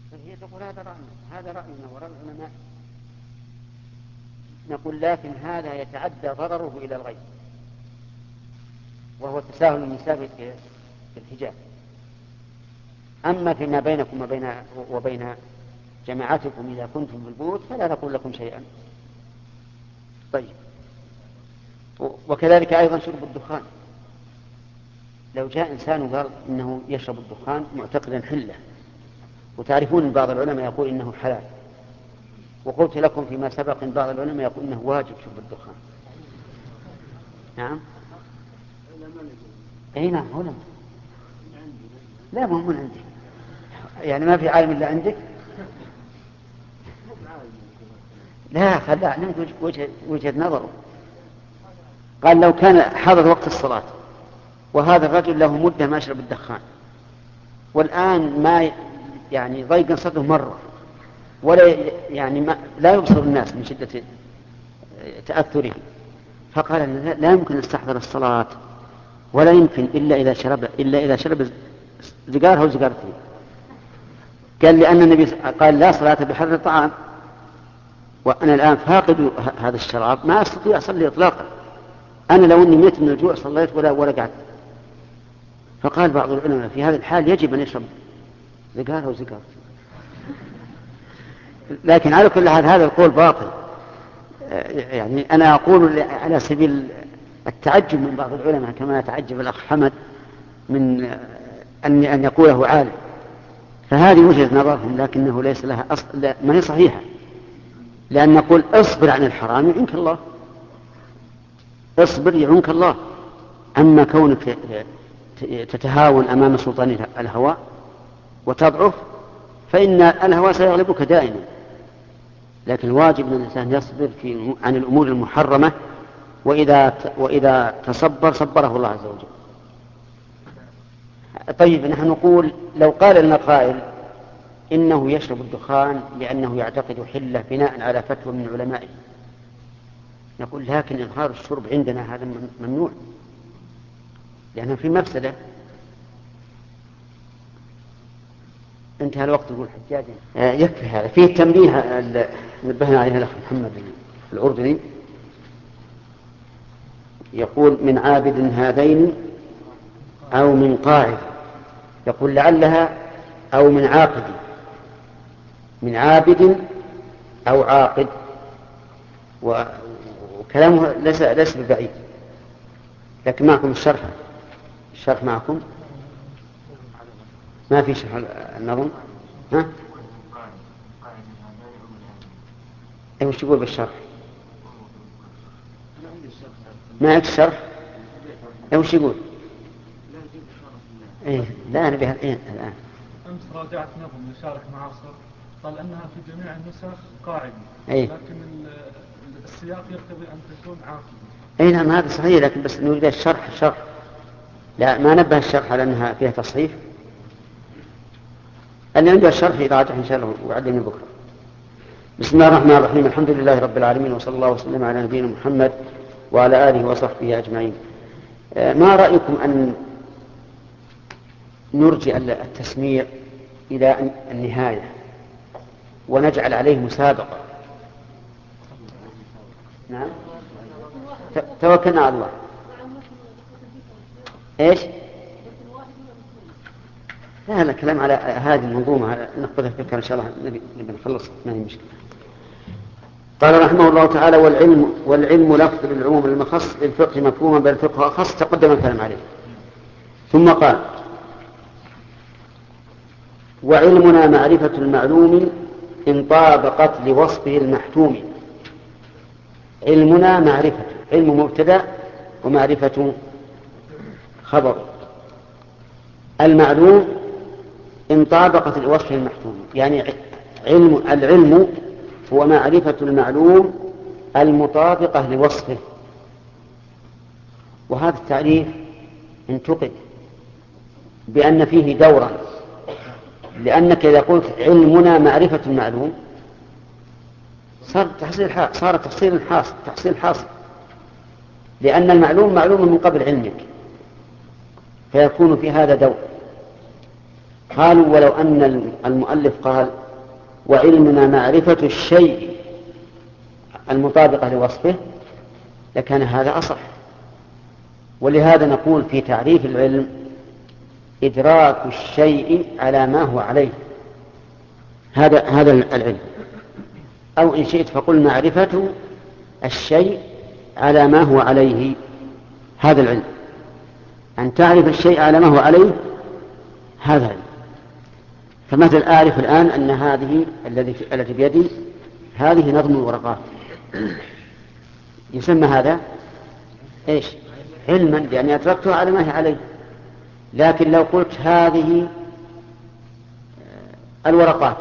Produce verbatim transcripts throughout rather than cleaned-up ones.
فهي تقول هذا رأينا هذا رأينا ورأي العلماء. نقول لكن هذا يتعدى ضرره إلى الغير، وهو تساهل النساء في الحجاب. أما فيما بينكم وبين, وبين جماعتكم إذا كنتم في البيوت فلا نقول لكم شيئا. طيب، وكذلك أيضا شرب الدخان. لو جاء إنسان وقال إنه يشرب الدخان معتقدا حله، وتعرفون بعض العلماء يقول إنه حلال، وقلت لكم فيما سبق إن بعض العلماء يقول إنه واجب شرب الدخان. نعم، أي نعم علماء. لا، ما هو من عندي، يعني ما في عالم إلا عندك. لا، خلاه نمت وجه, وجه نظره. قال لو كان حضر وقت الصلاة وهذا الرجل له مدة ما يشرب الدخان، والآن ما يعني ضيق صدره مرة، ولا يعني ما لا يبصر الناس من شدة تأثره، فقال لا يمكن استحضر الصلاة، ولا يمكن إلا إذا شرب إلا إذا شرب زقارها وزقارتين. قال لأن النبي قال لا صلاة بحر الطعام، وأنا الآن فاقد هذا الشراب ما أستطيع أصلي إطلاقا. أنا لو أني ميت من الجوع صليت ولا ولا قعدت. فقال بعض العلماء في هذا الحال يجب أن يشرب زقارها وزقارتين. لكن على كل حال هذا القول باطل. يعني أنا أقول على سبيل التعجب من بعض العلماء كما يتعجب الأخ حمد من أن أن يقوله عالم، فهذه وجهة نظرهم، لكنه ليس لها أصل، ما هي صحيحة. لأن نقول اصبر عن الحرام يعنك الله، اصبر يعنك الله. أما كونك تتهاون أمام سلطان الهوى وتضعف فإن الهوى سيغلبك دائما. لكن واجب أن الإنسان يصبر في عن الأمور المحرمة، وإذا وإذا تصبر صبره الله عز وجل. طيب، نحن نقول لو قال لنا قائل إنه يشرب الدخان لأنه يعتقد حلة بناء على فتوى من علمائه، نقول لكن إظهار الشرب عندنا هذا ممنوع لأنه في مفسدة. انتهى الوقت يقول حجاج. آه يكفي هذا. فيه تنبيه نبهنا عليه الأخ محمد الأردني، يقول من عابد هذين أو من قاعد، يقول لعلها أو من عاقد، من عابد أو عاقد، وكلامه ليس ليس ببعيد. لكن معكم الشرح، الشرح معكم ما في شرح النظم. ها؟ ايش وش يقول بالشرح؟ ما عندك الشرح؟ ايش وش يقول؟ ايه لا، انا بها إيه الان. امس راجعت نظم لشارح معاصر قال انها في جميع النسخ قاعده، أيه؟ لكن السياق يقتضي ان تكون عاقده. اي نعم هذا صحيح، لكن بس نريد الشرح. الشرح لا، ما نبه الشرح على انها فيها تصحيح. اللي عنده الشرح يراجع ان شاء الله ويعلمني بكره. بسم الله الرحمن الرحيم. الحمد لله رب العالمين، وصلى الله وسلم على نبينا محمد وعلى اله وصحبه اجمعين. ما رايكم ان نرجع التسميع الى النهايه ونجعل عليه مسابقه؟ نعم، توكلنا على الله. ايش؟ لا لا، كلام على هذه المنظومة نأخذها فكرة إن شاء الله نبي نخلص، ما هي مشكلة. قال رحمه الله تعالى: والعلم والعلم لفظ للعموم المخص للفقه مفهوما، بل الفقه أخص، تقدم الكلام عليه. ثم قال: وعلمنا معرفة المعلوم إن طابقت لوصفه المحتوم. علمنا معرفة، علم مبتدأ ومعرفة خبر. المعلوم إن طابقت لوصفه المحتوم، يعني علم العلم هو معرفة المعلوم المطابقة لوصفه. وهذا التعريف انتقد بأن فيه دورا، لأنك إذا قلت علمنا معرفة المعلوم صار تحصيل صار تحصيل حاصل تحصيل حاصل لأن المعلوم معلوم من قبل علمك، فيكون في هذا دور. قالوا ولو أن المؤلف قال وعلمنا معرفة الشيء المطابقة لوصفه لكان هذا أصح. ولهذا نقول في تعريف العلم إدراك الشيء على ما هو عليه، هذا هذا العلم. أو إن شئت فقل معرفة الشيء على ما هو عليه، هذا العلم. أن تعرف الشيء على ما هو عليه هذا العلم. فمثل أعرف الآن أن هذه التي بيدي هذه نظم الورقات، يسمى هذا إيش؟ علما، لأني أدركتها على ما هي عليه. لكن لو قلت هذه الورقات،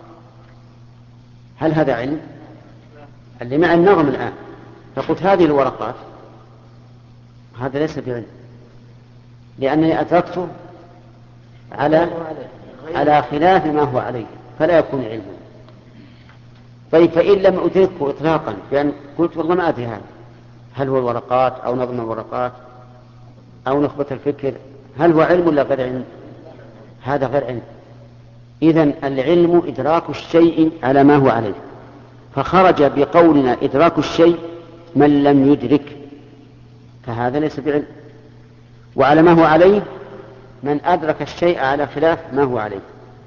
هل هذا علم؟ اللي مع النظم الآن فقلت هذه الورقات، هذا ليس بعلم، لأنني أدركته على على خلاف ما هو عليه، فلا يكون علما. طيب فإن لم أدركه إطلاقا، بأن قلت والله ما أدري هذا، هل هو الورقات أو نظم الورقات أو نخبة الفكر، هل هو علم ولا غير علم؟ هذا غير علم. إذن العلم إدراك الشيء على ما هو عليه، فخرج بقولنا إدراك الشيء من لم يدرك، فهذا ليس بعلم. وعلى ما هو عليه من أدرك الشيء على خلاف ما هو عليه.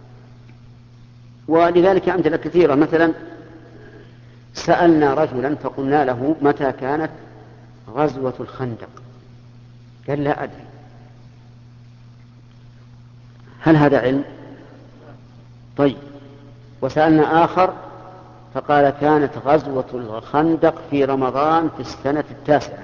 ولذلك أمثلة كثيرة. مثلا سألنا رجلا فقلنا له متى كانت غزوة الخندق؟ قال لا أدري. هل هذا علم؟ طيب. وسألنا آخر فقال كانت غزوة الخندق في رمضان في السنة التاسعة.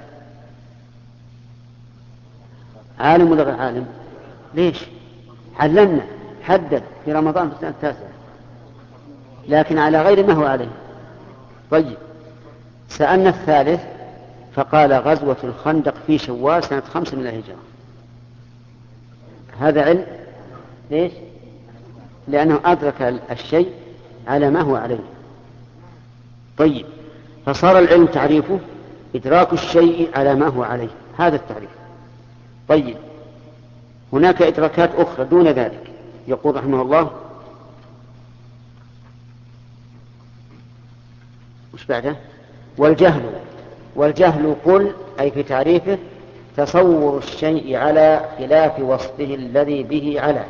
عالم ولا غير عالم؟ ليش؟ علمنا حدد في رمضان في السنة التاسعة، لكن على غير ما هو عليه. طيب. سألنا الثالث فقال غزوة الخندق في شوال سنة خمسة من الهجرة. هذا علم. ليش؟ لأنه أدرك الشيء على ما هو عليه. طيب. فصار العلم تعريفه إدراك الشيء على ما هو عليه، هذا التعريف. طيب. هناك إدراكات أخرى دون ذلك. يقول رحمه الله وش بعده؟ والجهل والجهل قل أي في تعريفه تصور الشيء على خلاف وصفه الذي به على.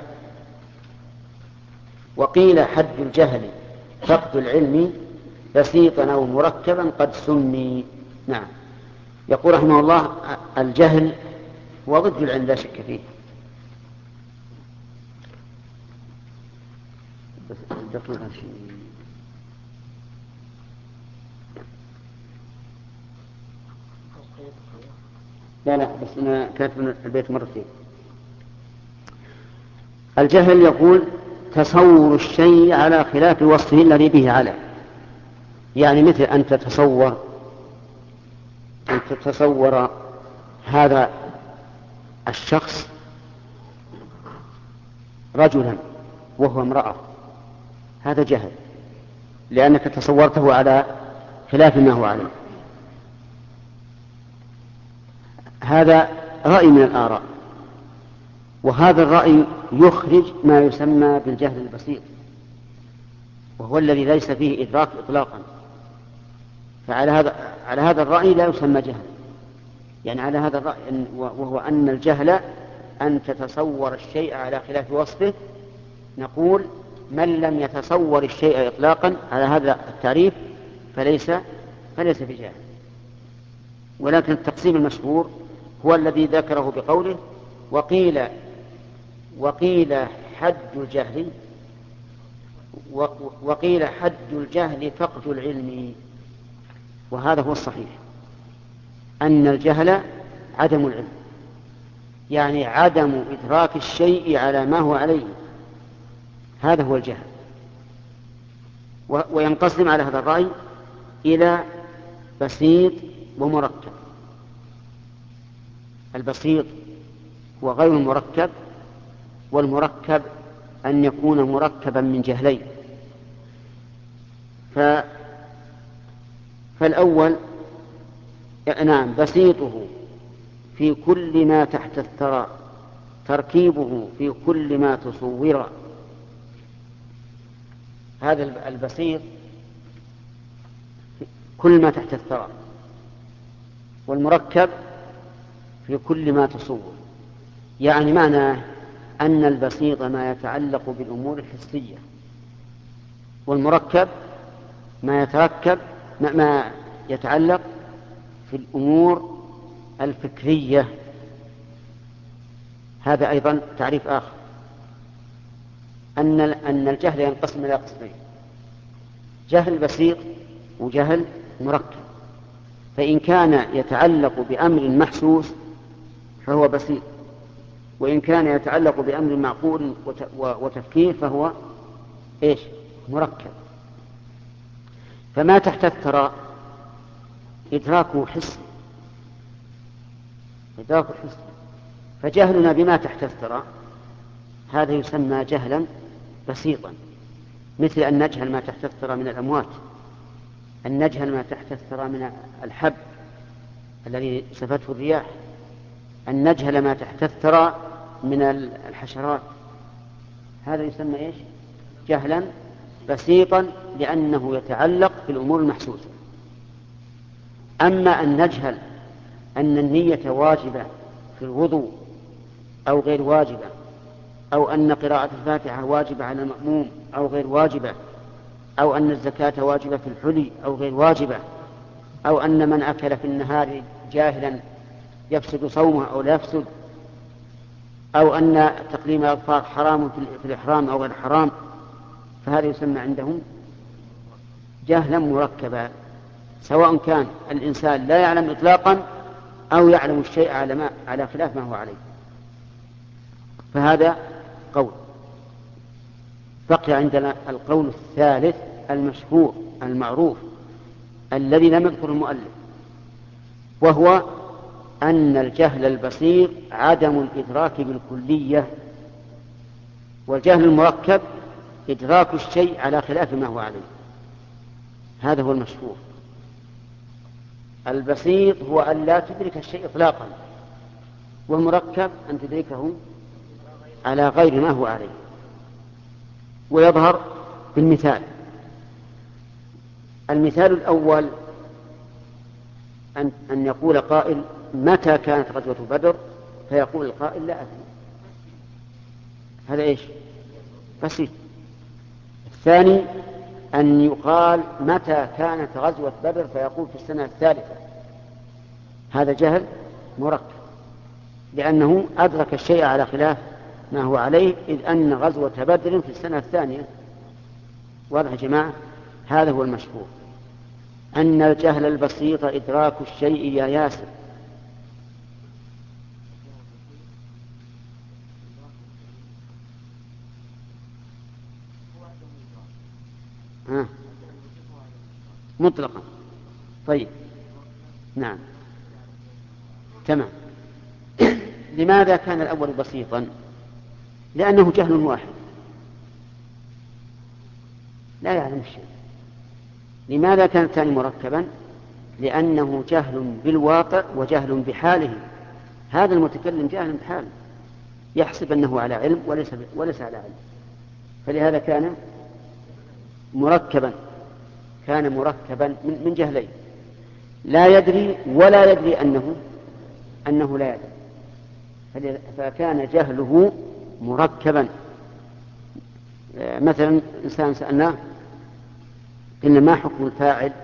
وقيل حد الجهل فقد العلم بسيطا أو مركبا قد سمي. نعم. يقول رحمه الله الجهل هو ضد العلم لا شك فيه. لا لا بس أنا كاتب البيت مرتين. الجهل يقول تصور الشيء على خلاف وصفه الذي به على، يعني مثل أن تتصور أن تتصور هذا الشخص رجلا وهو امرأة، هذا جهل لأنك تصورته على خلاف ما هو عليه. هذا رأي من الآراء، وهذا الرأي يخرج ما يسمى بالجهل البسيط، وهو الذي ليس فيه إدراك إطلاقا. فعلى هذا على هذا الرأي لا يسمى جهل، يعني على هذا الرأي وهو أن الجهل أن تتصور الشيء على خلاف وصفه، نقول من لم يتصور الشيء إطلاقا على هذا التعريف فليس فليس بجاهل. ولكن التقسيم المشهور هو الذي ذكره بقوله وقيل وقيل حد الجهل وقيل حد الجهل فقد العلم. وهذا هو الصحيح، أن الجهل عدم العلم، يعني عدم إدراك الشيء على ما هو عليه، هذا هو الجهل. وينقسم على هذا الرأي إلى بسيط ومركب. البسيط هو غير المركب، والمركب أن يكون مركبا من جهلين. ف... فالأول نعم بسيطه في كل ما تحت الثرى، تركيبه في كل ما تصور، هذا البسيط كل ما تحت الثرى، والمركب في كل ما تصور. يعني معناه أن البسيط ما يتعلق بالأمور الحسية، والمركب ما يتركب ما يتعلق في الأمور الفكرية. هذا أيضا تعريف آخر، أن أن الجهل ينقسم إلى قسمين: جهل بسيط وجهل مركب. فإن كان يتعلق بأمر محسوس فهو بسيط، وإن كان يتعلق بأمر معقول وتفكير فهو إيش؟ مركب. فما تحت الثرى إدراكه حسي، إدراكه حسي. فجهلنا بما تحت الثرى هذا يسمى جهلا بسيطا، مثل أن نجهل ما تحت الثرى من الأموات، أن نجهل ما تحت الثرى من الحب الذي سفته الرياح، أن نجهل ما تحت الثرى من الحشرات. هذا يسمى إيش؟ جهلا بسيطا، لأنه يتعلق بالأمور المحسوسة. أما أن نجهل أن النية واجبة في الوضوء أو غير واجبة، أو أن قراءة الفاتحة واجبة على المأموم أو غير واجبة، أو أن الزكاة واجبة في الحلي أو غير واجبة، أو أن من أكل في النهار جاهلا يفسد صومه أو لا يفسد، أو أن تقليم الأظفار حرام في الإحرام أو غير حرام، فهذا يسمى عندهم جهلا مركبا، سواء كان الإنسان لا يعلم إطلاقا أو يعلم الشيء على, ما على خلاف ما هو عليه. فهذا قول. بقي عندنا القول الثالث المشهور المعروف الذي لم يذكر المؤلف، وهو أن الجهل البسيط عدم الإدراك بالكلية، والجهل المركب إدراك الشيء على خلاف ما هو عليه. هذا هو المشهور. البسيط هو أن لا تدرك الشيء إطلاقا، والمركب أن تدركه على غير ما هو عليه. ويظهر بالمثال. المثال الأول أن, أن يقول قائل: متى كانت غزوة بدر؟ فيقول القائل: لا أدري. هذا إيش؟ بسيط. الثاني أن يقال: متى كانت غزوة بدر؟ فيقول: في السنة الثالثة. هذا جهل مركب، لأنه أدرك الشيء على خلاف ما هو عليه، إذ أن غزوة بدر في السنة الثانية. واضح يا جماعة؟ هذا هو المشهور، أن الجهل البسيط إدراك الشيء يا ياسر. ها. مطلقا. طيب، نعم، تمام. لماذا كان الأول بسيطا؟ لأنه جهل واحد لا يعلم الشيء. لماذا كان الثاني مركبا؟ لأنه جهل بالواقع وجهل بحاله. هذا المتكلم جاهل بحاله، يحسب أنه على علم وليس, وليس على علم، فلهذا كان مركبا. كان مركبا من جهلين، لا يدري ولا يدري أنه أنه لا يدري، فكان جهله مركبا. مثلا إنسان سألناه: إن ما حكم الفاعل؟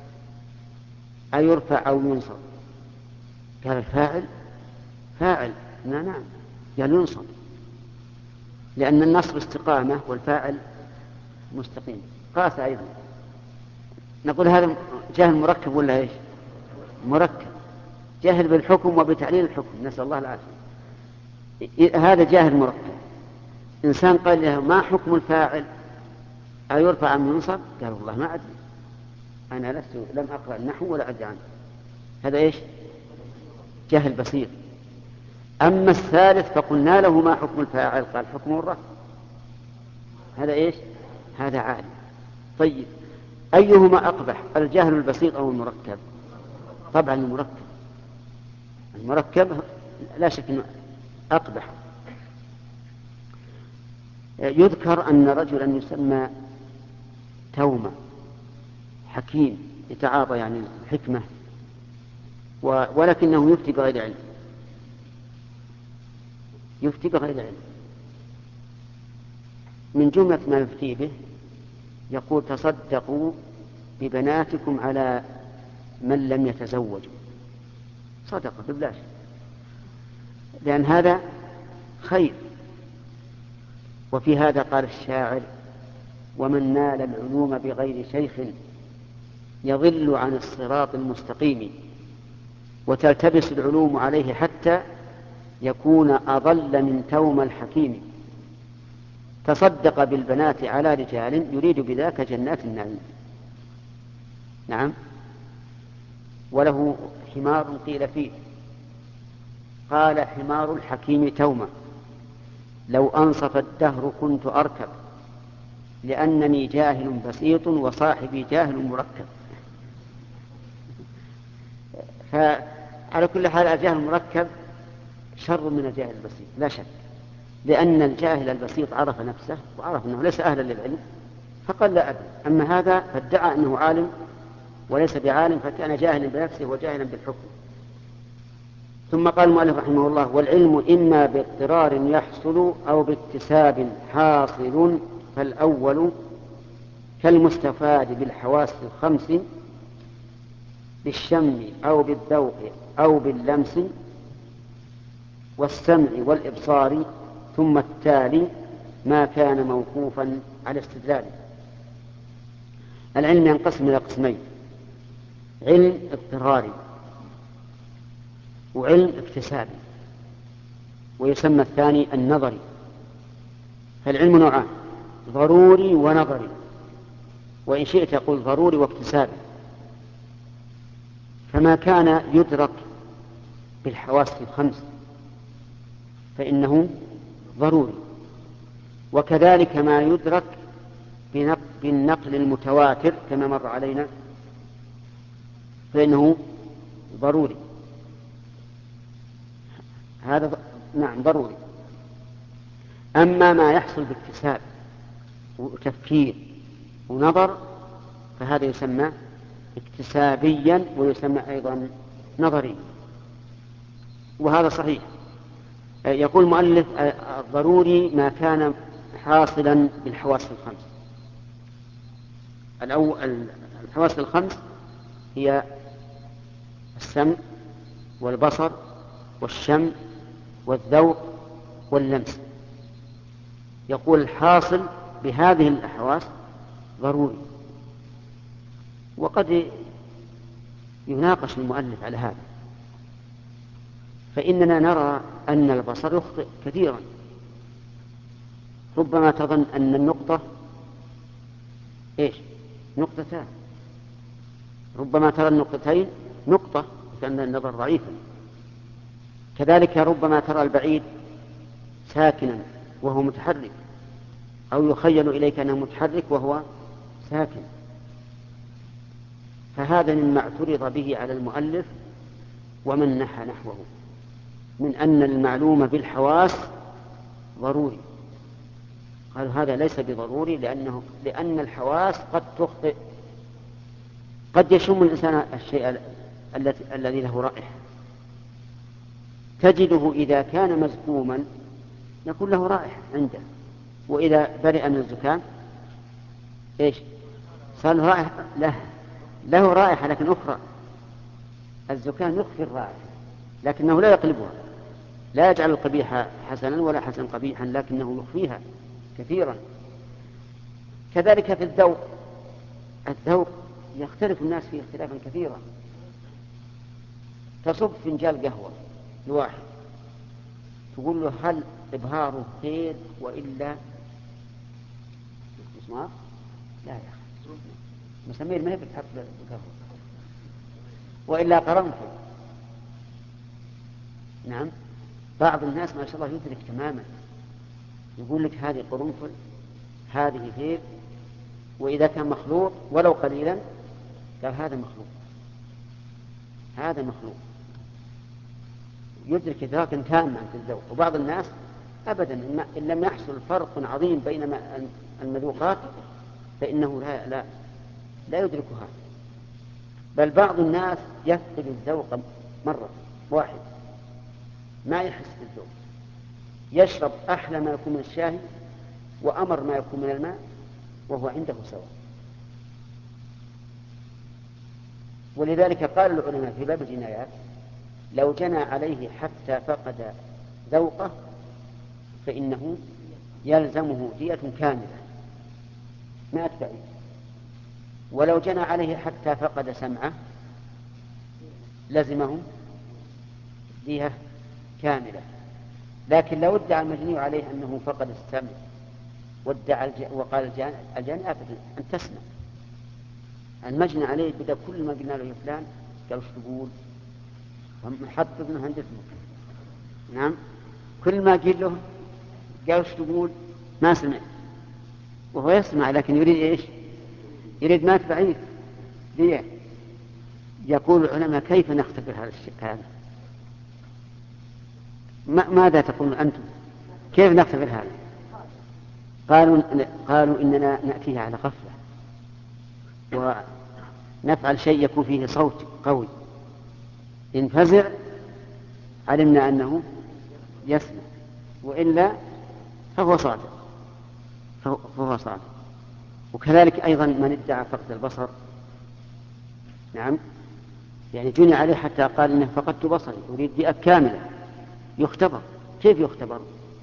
أيرفع أو ينصب؟ قال: الفاعل فاعل. نعم نعم، قال: ينصب، لأن النصب استقامة والفاعل مستقيم. قاس أيضا. نقول هذا جهل مركب ولا إيش؟ مركب، جهل بالحكم وبتعليل الحكم، نسأل الله العافية. هذا جاهل مركب. إنسان قال له: ما حكم الفاعل؟ أيرفع أم ينصب؟ قال: والله ما أدري، أنا لست لم أقرأ النحو ولا أدري عنه. هذا إيش؟ جهل بسيط. أما الثالث فقلنا له: ما حكم الفاعل؟ قال: حكم الرفع. هذا إيش؟ هذا عالم. طيب، أيهما أقبح، الجهل البسيط أو المركب؟ طبعا المركب. المركب لا شك أنه أقبح. يذكر أن رجلا يسمى، تومة حكيم يتعاطى يعني الحكمة، ولكنه يفتي بغير علم، يفتي بغير علم. من جملة ما يفتي به يقول تصدقوا ببناتكم على من لم يتزوج، صدقة ببلاش، لأن هذا خير. وفي هذا قال الشاعر: ومن نال العلوم بغير شيخ يضل عن الصراط المستقيم، وتلتبس العلوم عليه حتى يكون أضل من توم الحكيم. تصدق بالبنات على رجال يريد بذاك جنات النعيم. نعم. وله حمار قيل فيه، قال حمار الحكيم تومة لو أنصف الدهر كنت أركب، لأنني جاهل بسيط وصاحبي جاهل مركب. فعلى كل حال الجاهل المركب شر من الجاهل البسيط لا شك، لأن الجاهل البسيط عرف نفسه وعرف أنه ليس أهلا للعلم فقال لا أدري، أما هذا فادعى أنه عالم وليس بعالم، فكان جاهلا بنفسه وجاهلا بالحكم. ثم قال المؤلف رحمه الله: والعلم إما باضطرار يحصل أو باكتساب حاصل، فالأول كالمستفاد بالحواس الخمس بالشم أو بالذوق أو باللمس والسمع والإبصار، ثم التالي ما كان موقوفا على استدلاله. العلم ينقسم إلى قسمين: علم اضطراري وعلم اكتسابي، ويسمى الثاني النظري. فالعلم نوعان: ضروري ونظري، وإن شئت يقول ضروري واكتسابي. فما كان يدرك بالحواس الخمس فإنه ضروري، وكذلك ما يدرك بالنقل المتواتر كما مر علينا فإنه ضروري. هذا نعم ضروري. أما ما يحصل باكتساب وتفكير ونظر فهذا يسمى اكتسابيا ويسمى أيضا نظري، وهذا صحيح. يقول المؤلف: الضروري ما كان حاصلا بالحواس الخمس. الأول الحواس الخمس هي السمع والبصر والشم والذوق واللمس. يقول الحاصل بهذه الأحواس ضروري. وقد يناقش المؤلف على هذا، فإننا نرى أن البصر يخطئ كثيرا، ربما تظن أن النقطة إيش؟ نقطتان، ربما ترى النقطتين نقطة كأن النظر ضعيفا. كذلك ربما ترى البعيد ساكنا وهو متحرك، أو يخيل إليك أنه متحرك وهو ساكن. فهذا مما اعترض به على المؤلف ومن نحى نحوه من أن المعلوم بالحواس ضروري. قال هذا ليس بضروري، لأنه لأن الحواس قد تخطئ. قد يشم الإنسان الشيء الذي له رائحة، تجده إذا كان مزكوما يكون له رائحة عنده، وإذا برئ من الزكام إيش صار له رائحة؟ له له رائحة لكن أخرى. الزكام يخفي الرائحة لكنه لا يقلبها، لا يجعل القبيح حسنا ولا حسن قبيحا، لكنه يخفيها كثيرا. كذلك في الذوق، الذوق يختلف الناس فيه اختلافا كثيرا. تصب فنجان قهوة لواحد تقول له هل إبهاره خير وإلا مسمار؟ لا يا أخي، مسامير ما هي بتحط القهوة، وإلا قرنفل. نعم. بعض الناس ما شاء الله يدرك تماما، يقول لك هذه قرنفل هذه هيل، وإذا كان مخلوط ولو قليلا قال هذا مخلوط هذا مخلوط، يدرك إدراكا تاما في الذوق. وبعض الناس أبدا إن لم يحصل فرق عظيم بين المذوقات فإنه لا, لا, لا يدركها، بل بعض الناس يفقد الذوق مرة واحد ما يحس بالذوق، يشرب أحلى ما يكون من الشاي وأمر ما يكون من الماء وهو عنده سواء. ولذلك قال العلماء في باب الجنايات لو جنى عليه حتى فقد ذوقه فإنه يلزمه دية كاملة مائة بعير، ولو جنى عليه حتى فقد سمعه لزمه دية كاملة. لكن لو ادعى المجني عليه أنه فقد السمع وادعى وقال الجاني أبدا أن تسمع، المجني عليه بدأ كل ما قلنا له يا فلان قال وش تقول محطب من هندسه، نعم كل ما قيل له قال وش تقول ما سمع، وهو يسمع لكن يريد ايش؟ يريد مات بعيد ليه؟ يقول العلماء كيف نختبر هذا الشيء هذا؟ ماذا تقولون أنتم؟ كيف نختبر هذا؟ قالوا قالوا إننا نأتيه على غفلة ونفعل شيء يكون فيه صوت قوي، إن فزع علمنا أنه يسمع وإلا فهو صادق فهو صادق. وكذلك أيضا من ادعى فقد البصر، نعم يعني جني عليه حتى قال إنه فقدت بصري أريد دية كاملة، يختبر. كيف يختبر؟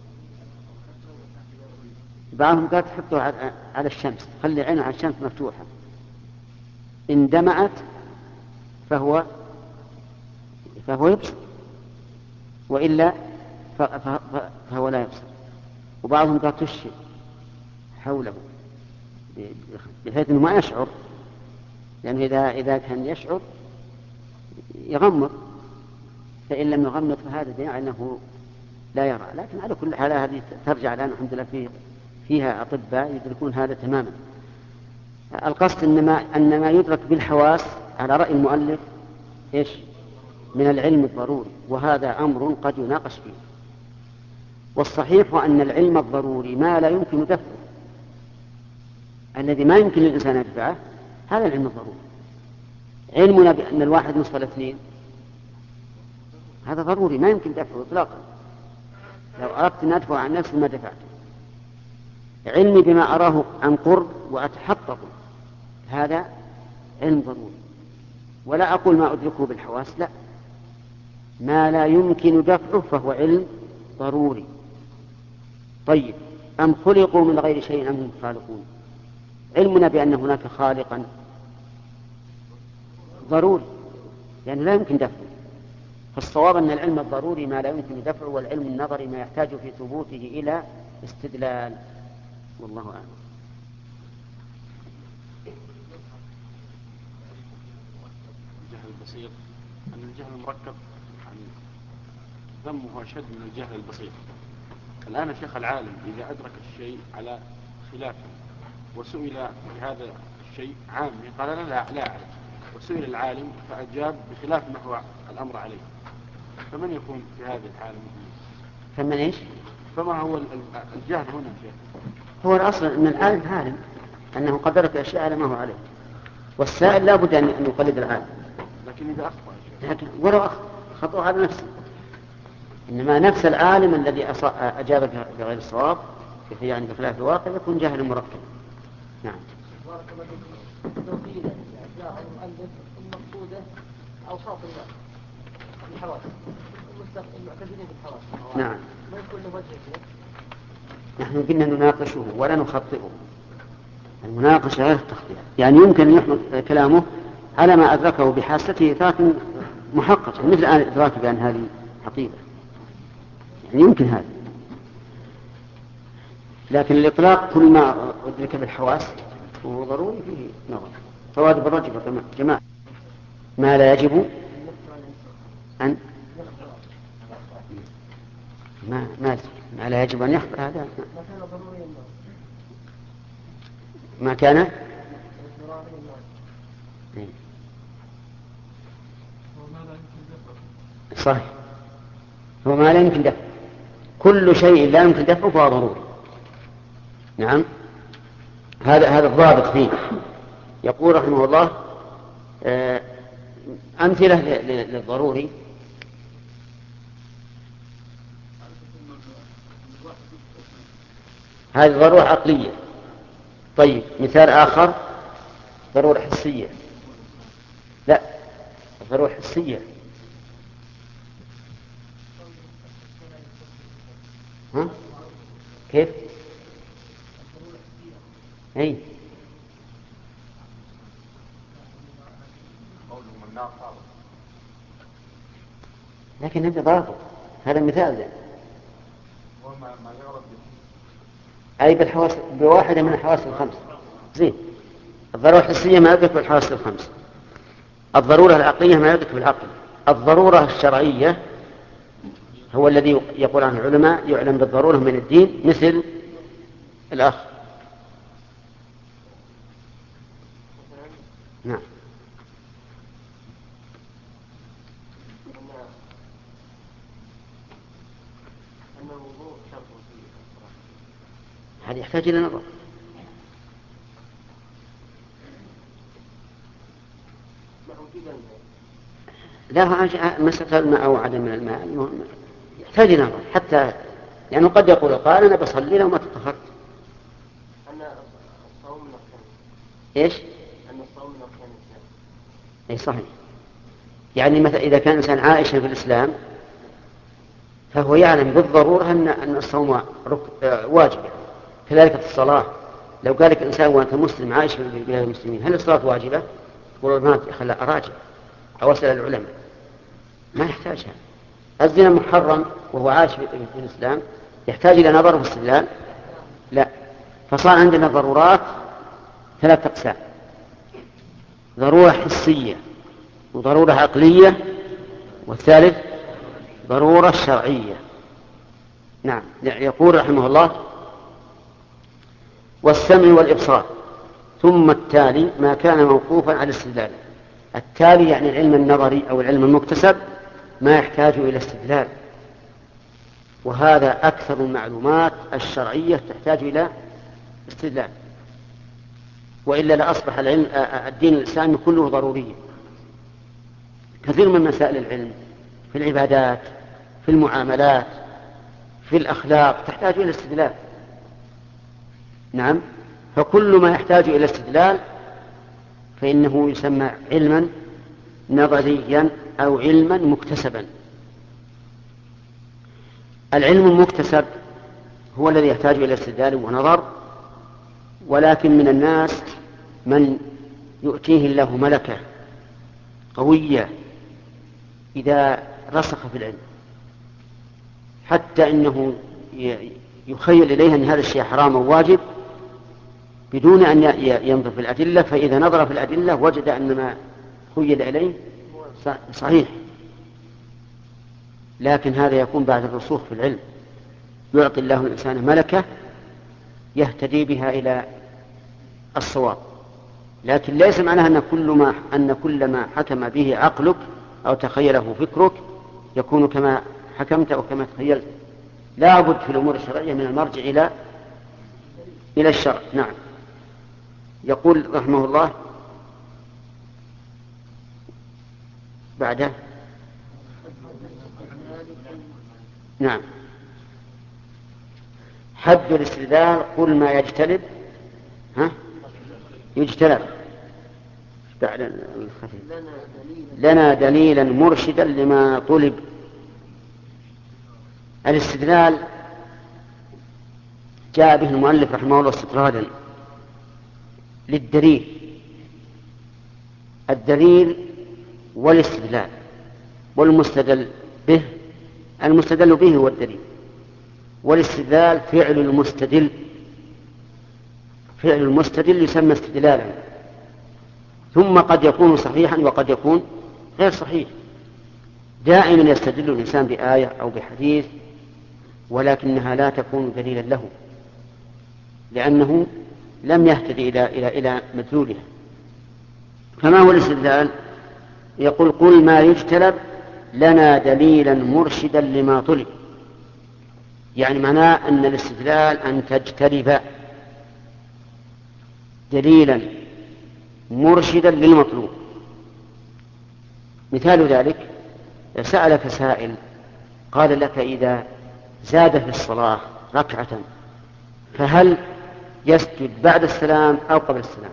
بعضهم قال تحطه على الشمس، خلي عينه على الشمس مفتوحة، إن دمعت فهو فهو يبصر وإلا فهو لا يبصر. وبعضهم قال تشي حوله بحيث أنه ما يشعر، لأنه إذا إذا كان يشعر يغمض، فإن لم يغمض فهذا دليل أنه لا يرى. لكن على كل حال هذه ترجع الآن الحمد لله فيه فيها أطباء يدركون هذا تماما. القصد إن ما, أن ما يدرك بالحواس على رأي المؤلف إيش؟ من العلم الضروري، وهذا أمر قد يناقش فيه. والصحيح أن العلم الضروري ما لا يمكن دفعه، الذي ما يمكن للإنسان يدفعه هذا العلم الضروري. علمنا بأن الواحد نصف الاثنين هذا ضروري ما يمكن دفعه إطلاقا، لو أردت أن أدفع عن نفسي ما دفعته. علمي بما أراه عن قرب وأتحقق هذا علم ضروري، ولا أقول ما أدركه بالحواس، لا، ما لا يمكن دفعه فهو علم ضروري. طيب أم خلقوا من غير شيء أم هم خالقون؟ علمنا بأن هناك خالقا ضروري يعني لا يمكن دفعه، فالصواب أن العلم الضروري ما لا يمكن دفعه، والعلم النظري ما يحتاج في ثبوته إلى استدلال، والله أعلم. الجهل البسيط أن الجهل المركب يعني ذمه أشد من الجهل البسيط. الآن الشيخ العالم إذا أدرك الشيء على خلافه وسئل في هذا الشيء عامي قال لا لا, لا أعلم، وسئل العالم فأجاب بخلاف ما هو الأمر عليه، فمن يكون في هذه الحالة؟ فمن إيش؟ فما هو الجهل هنا شيخ؟ هو الأصل أن العالم عالم أنه قدرك أشياء على ما هو عليه، والسائل لا بد أن يقلد العالم. لكن إذا أخطأ لكن ولو أخطأ خطأ على نفسه، إنما نفس العالم الذي أجاب بغير الصواب يعني بخلاف الواقع يكون جاهل مركب. نعم. بارك الله فيكم. لو قيل جاء المؤلف المقصودة أوصاف الناس الحواس المعتزلين بالحواس، نعم، ما يكون له وجه فيه؟ نحن قلنا نناقشه ولا نخطئه، المناقشة غير التخطئة، يعني يمكن أن يحمل كلامه على ما أدركه بحاسته إدراك محقق، مثل الآن إدراك بأن هذه حقيقة، يعني يمكن هذا. لكن الإطلاق كل ما أدرك بالحواس هو ضروري فيه نظر. فواد بالرجل جماعة ما لا يجب أن ما ما ما لا يجب أن يخبر هذا ما كان صحيح، هو ما لا يمكن دفعه، كل شيء لا يمكن دفعه فهو ضروري. نعم. هذا هذا الضابط فيه. يقول رحمه الله أمثلة للضروري. هذه ضرورة عقلية. طيب مثال آخر ضرورة حسية. لا ضرورة حسية. ها؟ كيف؟ أي لكن هذا ضابط، هذا مثال ده. أي بالحواس بواحدة من الحواس الخمس. زين. الضرورة الحسية ما يدرك بالحواس الخمس. الضرورة العقلية ما يدرك بالعقل. الضرورة الشرعية هو الذي يقول عنه العلماء يعلم بالضرورة من الدين، مثل الأخ. نعم. هذا يحتاج إلى نظر. لا مسألة الماء أو عدم الماء يحتاج إلى نظر، حتى لأنه يعني قد يقول قال أنا بصلي لو ما تطهرت. إيش؟ أن الصوم من أركان الإسلام. أي صحيح. يعني مثلا إذا كان إنسان عائشا في الإسلام فهو يعلم بالضرورة أن أن الصوم واجب. كذلك في الصلاة، لو قال لك إنسان وأنت مسلم عايش في بلاد المسلمين هل الصلاة واجبة؟ يقول ما خلى أراجع أو أسأل العلماء. ما يحتاجها. الزنا محرم وهو عايش في الإسلام يحتاج إلى نظر واستدلال؟ لا. فصار عندنا ضرورات ثلاث أقسام: ضرورة حسية، وضرورة عقلية، والثالث ضرورة شرعية. نعم. يقول رحمه الله: والسمع والإبصار، ثم التالي ما كان موقوفا على الاستدلال. التالي يعني العلم النظري أو العلم المكتسب ما يحتاج إلى استدلال، وهذا أكثر المعلومات الشرعية تحتاج إلى استدلال، وإلا لأصبح العلم الدين الإسلامي كله ضروري. كثير من مسائل العلم في العبادات، في المعاملات، في الأخلاق تحتاج إلى استدلال. نعم. فكل ما يحتاج إلى استدلال فإنه يسمى علما نظريا أو علما مكتسبا. العلم المكتسب هو الذي يحتاج إلى استدلال ونظر، ولكن من الناس من يؤتيه الله ملكة قوية إذا رسخ في العلم حتى إنه يخيل إليه أن هذا الشيء حرام وواجب بدون أن ينظر في الأدلة، فإذا نظر في الأدلة وجد أن ما خيل إليه صحيح. لكن هذا يكون بعد الرسوخ في العلم. يعطي الله الإنسان ملكة يهتدي بها إلى الصواب، لكن ليس معناها أن كل ما أن كل ما حكم به عقلك أو تخيله فكرك يكون كما حكمت أو كما تخيلت. لا بد في الأمور الشرعية من المرجع إلى إلى الشرع. نعم. يقول رحمه الله بعده: نعم. حد الاستدلال قل ما يجتلب ها يجتلب لنا دليلا مرشدا لما طلب. الاستدلال جاء به المؤلف رحمه الله استطرادا للدليل. الدليل والاستدلال والمستدل به. المستدل به هو الدليل، والاستدلال فعل المستدل. فعل المستدل يسمى استدلالا، ثم قد يكون صحيحا وقد يكون غير صحيح. دائما يستدل الإنسان بآية أو بحديث ولكنها لا تكون دليلا له، لأنه لم يهتدي إلى إلى إلى مدلولها. فما هو الاستدلال؟ يقول قل ما يجتلب لنا دليلا مرشدا لما طلب. يعني معناه أن الاستدلال أن تجتلب دليلا مرشدا للمطلوب. مثال ذلك سألك سائل قال لك إذا زاد في الصلاة ركعة فهل يسجد بعد السلام أو قبل السلام؟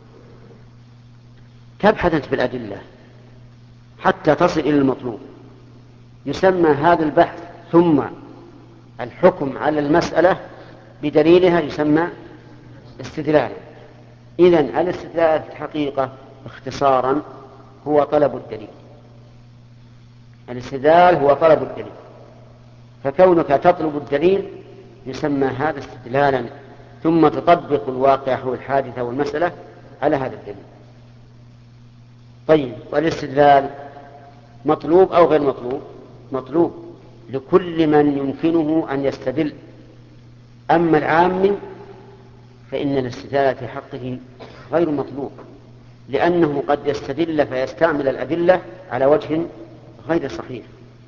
تبحث أنت في الأدلة حتى تصل إلى المطلوب. يسمى هذا البحث ثم الحكم على المسألة بدليلها يسمى استدلال. إذن الاستدلال في الحقيقة اختصارا هو طلب الدليل. الاستدلال هو طلب الدليل، فكونك تطلب الدليل يسمى هذا استدلالا، ثم تطبق الواقع أو الحادثة أو المسألة على هذا الدليل. طيب، والاستدلال مطلوب أو غير مطلوب؟ مطلوب لكل من يمكنه أن يستدل. أما العام فإن الاستدلال في حقه غير مطلوب، لأنه قد يستدل فيستعمل الأدلة على وجه غير صحيح.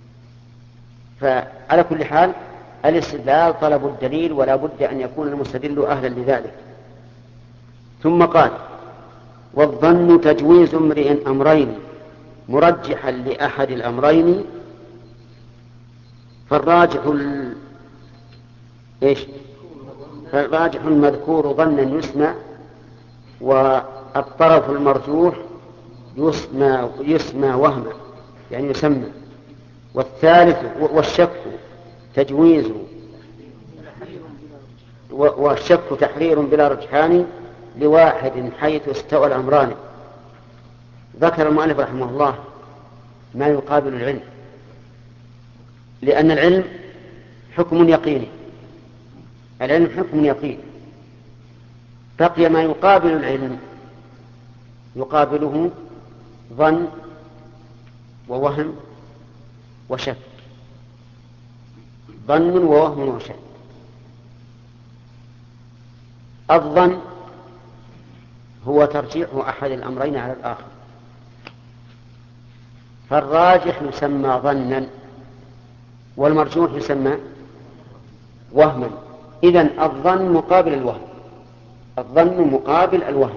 فعلى كل حال الاستدلال طلب الدليل، ولا بد أن يكون المستدل أهلا لذلك. ثم قال: والظن تجويز امرئ أمرين مرجحا لأحد الأمرين، فالراجح ال... إيش؟ فالراجح المذكور ظنا يسمى، والطرف المرجوح يسمى, يسمى وهما يعني يسمى. والثالث والشك تجويز والشك تحرير بلا رجحان لواحد حيث استوى الأمران. ذكر المؤلف رحمه الله ما يقابل العلم، لأن العلم حكم يقيني، العلم حكم يقيني. بقي ما يقابل العلم، يقابله ظن ووهم وشك. ظن ووهم وشك. الظن هو ترجيح أحد الأمرين على الآخر، فالراجح يسمى ظنا والمرجوح يسمى وهما. إذن الظن مقابل الوهم، الظن مقابل الوهم.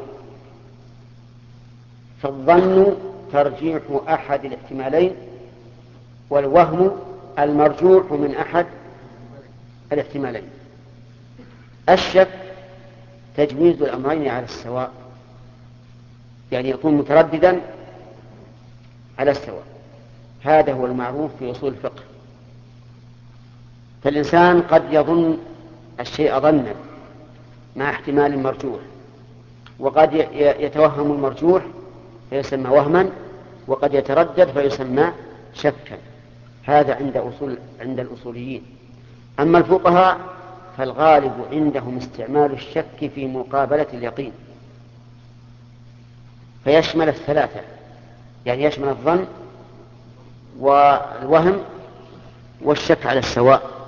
فالظن ترجيح أحد الاحتمالين، والوهم المرجوح من أحد الاحتمالين. الشك تجويز الأمرين على السواء، يعني يكون مترددا على السواء. هذا هو المعروف في أصول الفقه. فالإنسان قد يظن الشيء ظنا مع احتمال مرجوح، وقد يتوهم المرجوح فيسمى وهما، وقد يتردد فيسمى شكا. هذا عند أصول عند الأصوليين. أما الفقهاء فالغالب عندهم استعمال الشك في مقابلة اليقين، فيشمل الثلاثة، يعني يشمل الظن والوهم والشك على السواء.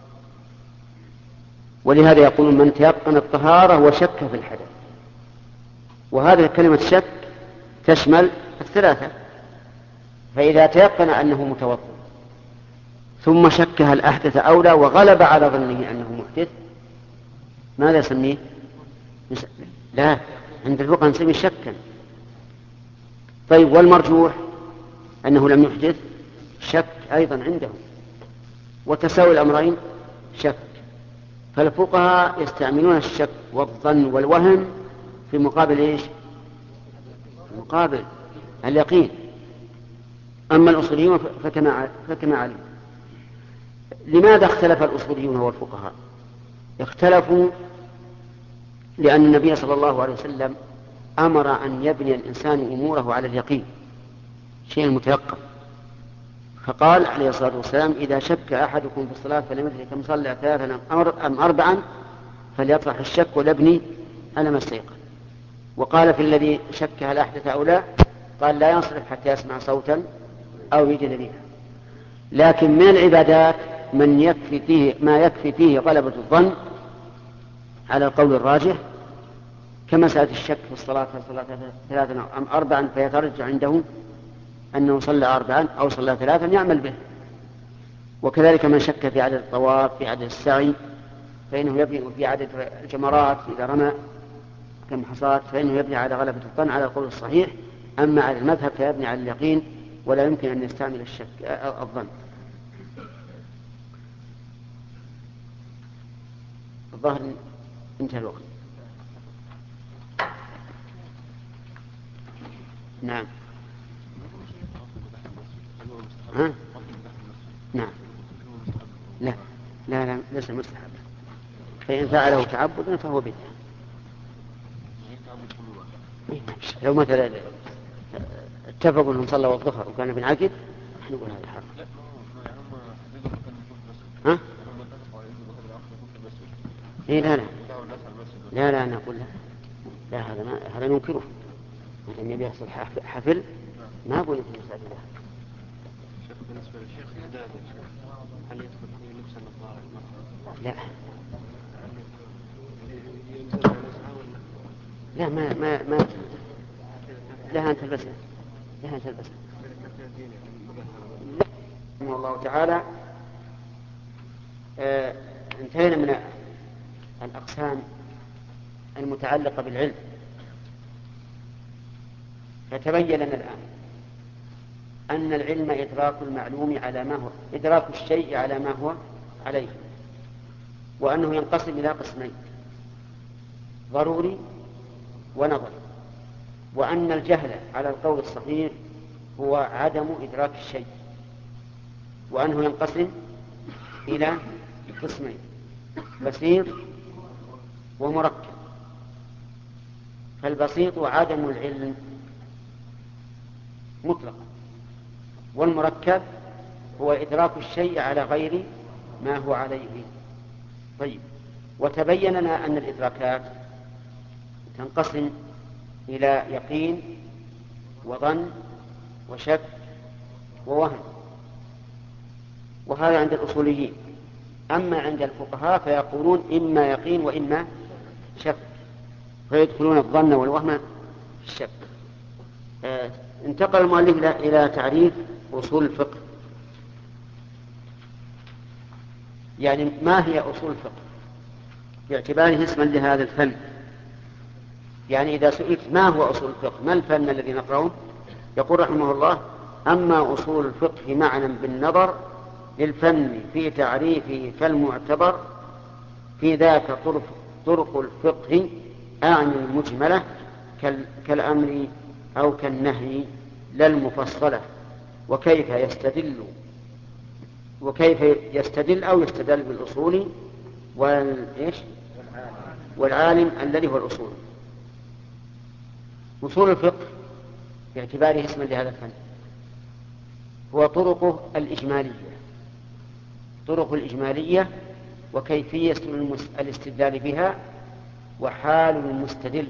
ولهذا يقول من تيقن الطهارة وشك في الحدث. وهذه كلمة شك تشمل الثلاثة. فإذا تيقن أنه متوضئ ثم شك هل أحدث أو لا وغلب على ظنه أنه محدث، ماذا يسميه؟ لا، عند الفقهاء نسميه شكا. طيب، والمرجوح أنه لم يحدث، شك أيضا عنده. وتساوي الأمرين شك. فالفقهاء يستعملون الشك والظن والوهم في مقابل إيش؟ في مقابل اليقين. أما الأصوليون فكما فكما علم. لماذا اختلف الأصوليون والفقهاء؟ اختلفوا لأن النبي صلى الله عليه وسلم أمر أن يبني الإنسان أموره على اليقين، شيء المتيقن. فقال عليه الصلاة والسلام: إذا شك أحدكم في الصلاة فلم يدري كم صلى ثلاثا أم أربعا فليطرح الشك وليبني على ما استيقن. وقال في الذي شك هل أحدث أو لا، قال: لا ينصرف حتى يسمع صوتا أو يجد ريحا. لكن من العبادات من يكفي فيه ما يكفي فيه غلبة الظن على القول الراجح، كمسألة الشك في الصلاة صلى ثلاثا أم أربعا فيترجع عنده أنه صلى أربعا أو صلى ثلاثا يعمل به. وكذلك من شك في عدد الطواف، في عدد السعي، فإنه يبني في عدد الجمرات إذا رمى كمحصات فإنه يبني على غلبة الظن على القول الصحيح، أما على المذهب فيبني على اليقين ولا يمكن أن يستعمل الشك الظن. الظاهر انتهى الوقت. نعم. ها؟ نعم. لا لا لا ليس مستحب، فإن فعله تعبدا فهو بدعة. لو مثلا اتفقوا انهم صلوا الظهر وكان بنعقد نقول هذا حرام. ها؟ إيه لا لا لا لا نقول لا لا هذا ما هذا ننكره. أن يبي يحصل حفل ما أقول في مساجد الله. شيخ بالنسبة للشيخ الحداد هل يدخل في لبس النظارة؟ لا لا ما ما ما لها أن تلبسها لها أن تلبسها. رحمه الله تعالى. آه انتهينا من الأقسام المتعلقة بالعلم، فتبين لنا الآن أن العلم إدراك المعلوم على ما هو إدراك الشيء على ما هو عليه، وأنه ينقسم إلى قسمين: ضروري ونظري، وأن الجهل على القول الصحيح هو عدم إدراك الشيء، وأنه ينقسم إلى قسمين: بسيط ومركب. فالبسيط عدم العلم مطلقا، والمركب هو إدراك الشيء على غير ما هو عليه. طيب، وتبين لنا أن الإدراكات تنقسم إلى يقين وظن وشك ووهم، وهذا عند الأصوليين. أما عند الفقهاء فيقولون إما يقين وإما شك، فيدخلون الظن والوهم في الشك. آه انتقل المؤلف إلى تعريف أصول الفقه. يعني ما هي أصول الفقه باعتباره اسما لهذا الفن. يعني إذا سئلت ما هو أصول الفقه، ما الفن الذي نقرأه، يقول رحمه الله: أما أصول الفقه معنى بالنظر للفن في تعريفه فالمعتبر في ذاك طرق, طرق الفقه أعني المجملة كالأمر أو كالنهي لا المفصلة، وكيف يستدل وكيف يستدل أو يستدل بالأصول والعالم الذي هو الأصول. أصول الفقه باعتباره اسما لهذا الفن هو طرقه الإجمالية طرق الإجمالية وكيفية الاستدلال بها وحال المستدل.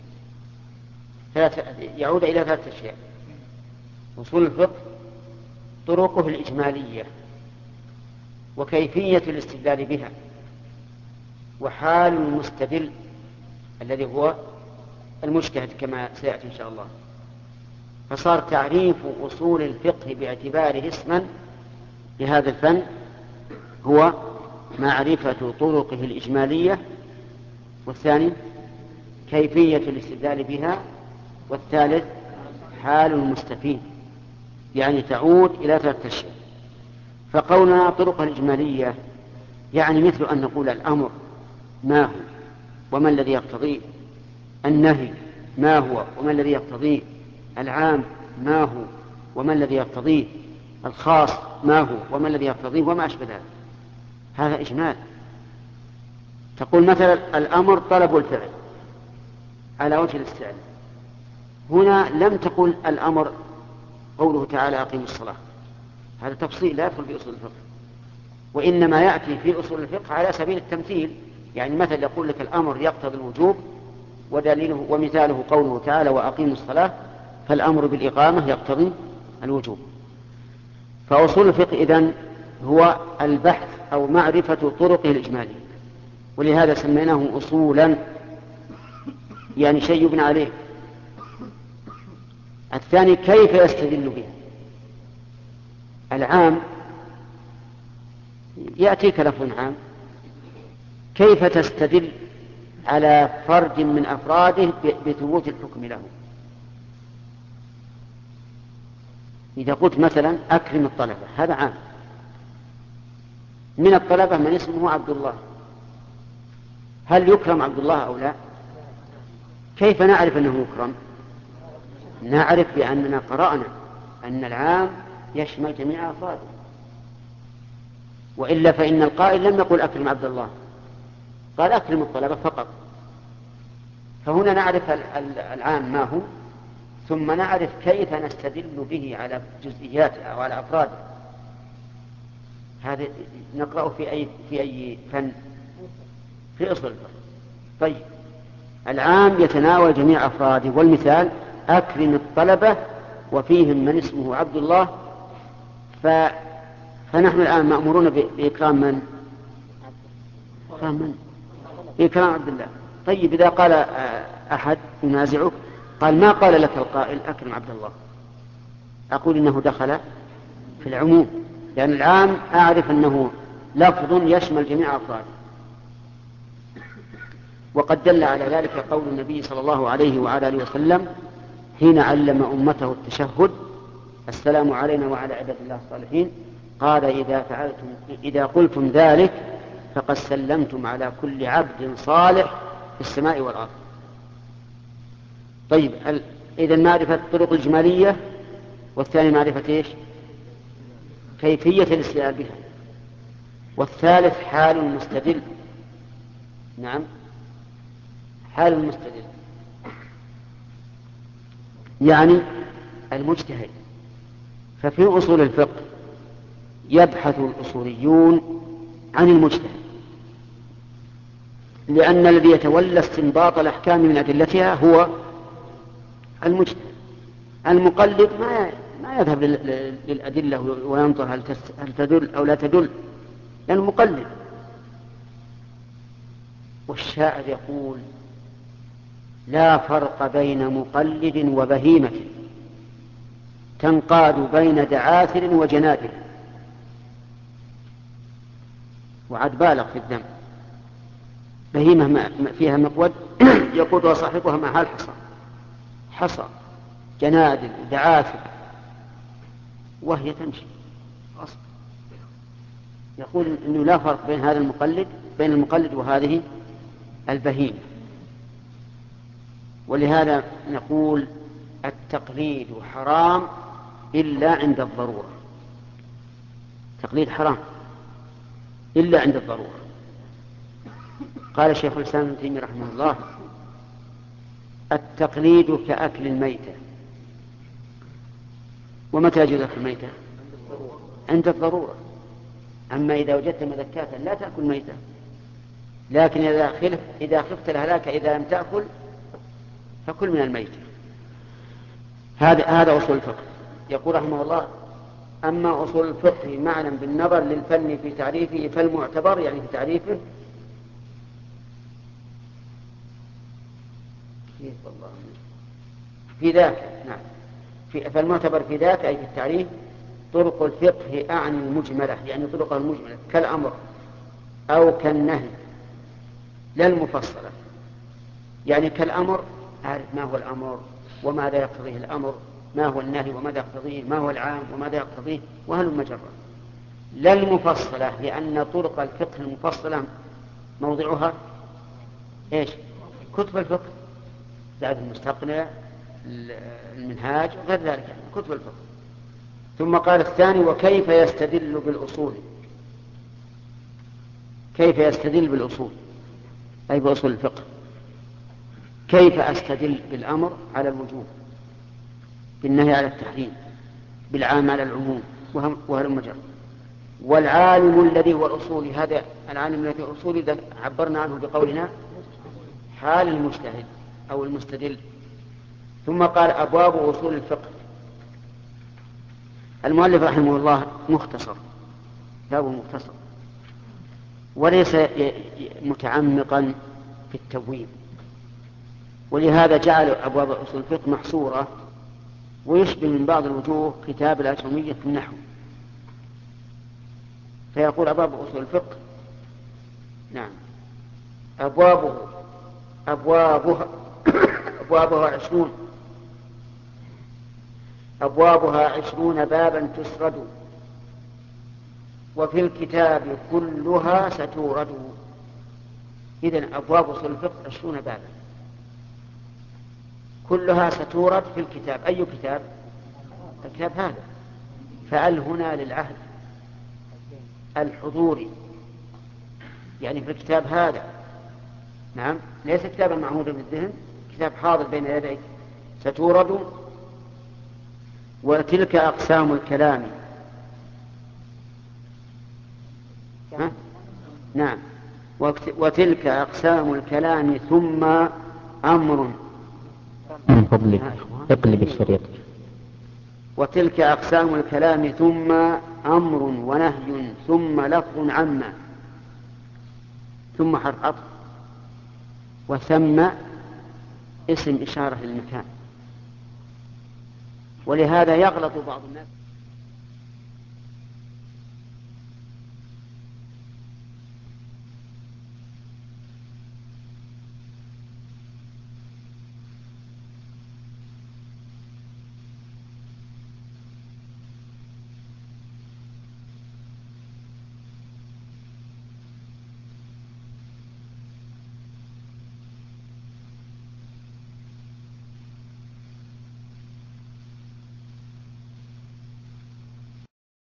يعود إلى ثلاثة أشياء: أصول الفقه طرقه الإجمالية وكيفية الاستدلال بها وحال المستدل الذي هو المجتهد كما سيأتي إن شاء الله. فصار تعريف أصول الفقه باعتباره اسما لهذا الفن هو معرفة طرقه الإجمالية، والثاني كيفية الاستدلال بها، والثالث حال المستفيد. يعني تعود إلى ثلاثة أشياء. فقولنا طرقها الإجمالية يعني مثل أن نقول الأمر ما هو وما الذي يقتضيه، النهي ما هو وما الذي يقتضيه، العام ما هو وما الذي يقتضيه، الخاص ما هو وما الذي يقتضيه، وما أشبه ذلك. هذا إجمال. تقول مثلا الأمر طلب الفعل على وجه الاستعلاء. هنا لم تقل الأمر قوله تعالى أقيموا الصلاة، هذا تفصيل لا يدخل في أصول الفقه، وإنما يأتي في أصول الفقه على سبيل التمثيل. يعني مثل يقول لك الأمر يقتضي الوجوب ودليله ومثاله قوله تعالى وأقيموا الصلاة، فالأمر بالإقامة يقتضي الوجوب. فأصول الفقه إذن هو البحث أو معرفة طرقه الإجمالية، ولهذا سميناه أصولا، يعني شيء يبنى عليه. الثاني كيف يستدل به. العام يأتيك لفظ عام، كيف تستدل على فرد من أفراده بثبوت الحكم له. إذا قلت مثلا أكرم الطلبة، هذا عام. من الطلبة من اسمه عبد الله، هل يكرم عبد الله أو لا؟ كيف نعرف أنه يكرم؟ نعرف بأننا قرأنا أن العام يشمل جميع أفراده، وإلا فإن القائل لم يقل أكرم عبد الله، قال أكرم الطلبة فقط. فهنا نعرف العام ما هو، ثم نعرف كيف نستدل به على جزئياته أو على أفراده. هذا نقرأه في أي في أي فن؟ في أصل الفقه. طيب، العام يتناول جميع أفراده، والمثال أكرم الطلبة وفيهم من اسمه عبد الله، ف... فنحن الآن مأمورون بإكرام من؟ إكرام من؟ بإكرام عبد الله. طيب، إذا قال أحد ينازعك قال ما قال لك القائل أكرم عبد الله، أقول إنه دخل في العموم، لأن العام أعرف أنه لفظ يشمل جميع أفراده. وقد دل على ذلك قول النبي صلى الله عليه وعلى آله وسلم حين علم أمته التشهد: السلام علينا وعلى عباد الله الصالحين، قال: إذا فعلتم إذا قلتم ذلك فقد سلمتم على كل عبد صالح في السماء والأرض. طيب، إذا معرفة الطرق الإجمالية، والثاني معرفة إيش؟ كيفية الاستدلال بها، والثالث حال المستدل. نعم، حال المستدل يعني المجتهد. ففي أصول الفقه يبحث الأصوليون عن المجتهد، لأن الذي يتولى استنباط الأحكام من أدلتها هو المجتهد. المقلد ما ما يذهب للأدلة وينظر هل تدل أو لا تدل، لأنه مقلد. والشاعر يقول: لا فرق بين مقلد وبهيمة تنقاد بين دعاثر وجنادل. وعد بالغ في الذم. بهيمة فيها مقود يقودها صاحبها مع الحصى، حصى جنادل دعاثر، وهي تمشي أصلا. يقول إنه لا فرق بين هذا المقلد بين المقلد وهذه البهيمة. ولهذا نقول التقليد حرام إلا عند الضرورة. تقليد حرام إلا عند الضرورة. قال شيخ الإسلام ابن تيمية رحمه الله: التقليد كأكل الميتة. ومتى يجوز أكل الميتة؟ عند الضرورة. أما إذا وجدت مذكاة لا تأكل ميتة، لكن إذا خلف إذا خفت الهلاك إذا لم تأكل فكل من الميتة. هذا هذا أصول الفقه. يقول رحمه الله: أما أصول الفقه معنى بالنظر للفن في تعريفه فالمعتبر، يعني في تعريفه، في ذاك نعم في فالمعتبر في ذاك أي في التعريف طرق الفقه أعني المجملة، يعني طرقها المجملة كالأمر أو كالنهي، لا المفصلة. يعني كالأمر أعرف ما هو الأمر وماذا يقتضيه الأمر، ما هو النهي وماذا يقتضيه، ما هو العام وماذا يقتضيه، وهل مجرد. لا المفصلة، لأن طرق الفقه المفصلة موضعها إيش؟ كتب الفقه، زاد المستقنع، المنهاج وغير ذلك، يعني كتب الفقه. ثم قال الثاني: وكيف يستدل بالأصول. كيف يستدل بالأصول أي بأصول الفقه. كيف أستدل بالأمر على الوجوب، بالنهي على التحريم، بالعام على العموم، وهل مجرد. والعالم الذي هو الأصول، هذا العالم الذي هو الأصول إذا عبرنا عنه بقولنا حال المجتهد أو المستدل. ثم قال: أبواب أصول الفقه. المؤلف رحمه الله مختصر، كتابه مختصر، وليس متعمقا في التبويب، ولهذا جعل أبواب أصول الفقه محصورة، ويشبه من بعض الوجوه كتاب الأجرمية في النحو. فيقول: أبواب أصول الفقه، نعم، أبوابه أبوابها أبوابها عشرون أبوابها عشرون بابا تسرد، وفي الكتاب كلها ستورد. إذن أبواب أصول الفقه عشرون بابا كلها ستورد في الكتاب. أي كتاب؟ الكتاب هذا. فأل هنا للعهد الحضوري، يعني في الكتاب هذا. نعم، ليس كتابا معهودا بالذهن، كتاب حاضر بين يديك. ستورد. وتلك أقسام الكلام. ها؟ نعم. وتلك أقسام الكلام ثم أمر. من فضلك اقلب الشريط. وتلك أقسام الكلام ثم أمر ونهي ثم لفظ عما، ثم حرف عطف، وثم اسم إشارة للمكان. ولهذا يغلط بعض الناس